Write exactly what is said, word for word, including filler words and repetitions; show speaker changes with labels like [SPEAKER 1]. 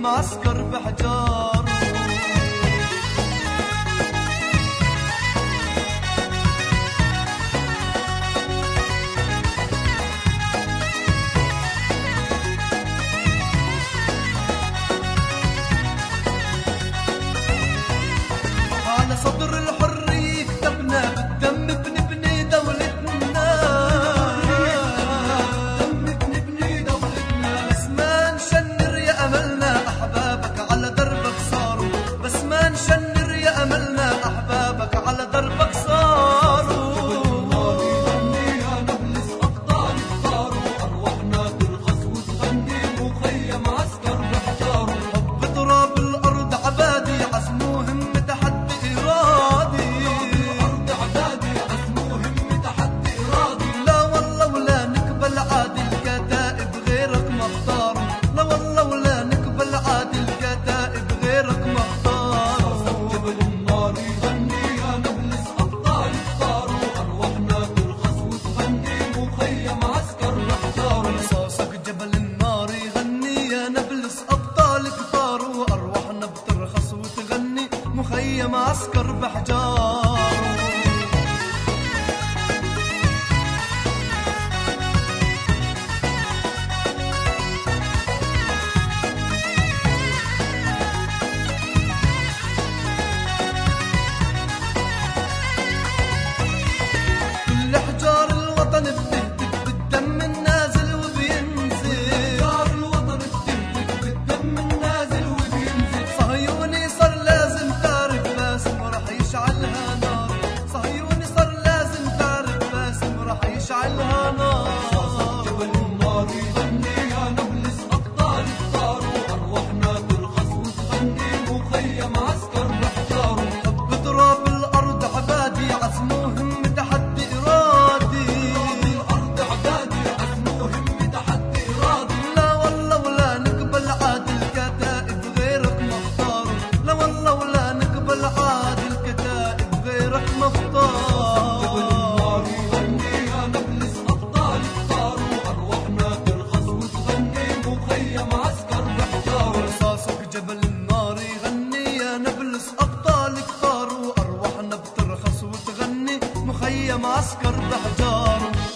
[SPEAKER 1] مخيم عسكر بحجار. على صدر الحرية كتبنا بالدم بنبني دولتنا، بالدم بنبني دولتنا. بس ما نشنر يا أملنا أحبابك على دربك صاروا، بس ما نشنر يا أملنا أحبابك على دربك صاروا. يا نبلس أبطال اختاروا، أرواحنا ترخص وتغني مخيم عسكر بحجار. حب تراب الأرض عبادي عزموهم مخيم عسكر بحجار. كل حجار الوطن بتهتف بالدم النازل وبينزل، حجار الوطن بتهتف بالدم النازل وبينزل. صهيوني صار لازم تعرف باسم رح يشعلها نار، صهيوني صار لازم تعرف باسم رح يشعلها نار. جبل النار يغني يا نبلس أبطال اختاروا، أرواحنا ترخص وتغني مخيم عسكر بحجار. حب تراب الأرض عبادي عزموهم تحدي إرادي، الأرض عبادي عزموهم تحدي إرادي. لا والله ولا نقبل عاد الكتائب غيرك مختار، لا والله ولا نقبل عاد الكتائب غيرك مختار. جبل النار يغني يا نبلس أبطال اختاروا، أرواحنا ترخص وتغني مخيم عسكر بحجار. رصاصك جبل النار يغني يا نبلس أبطال اختاروا، أرواحنا بترخص وتغني مخيم عسكر بحجار.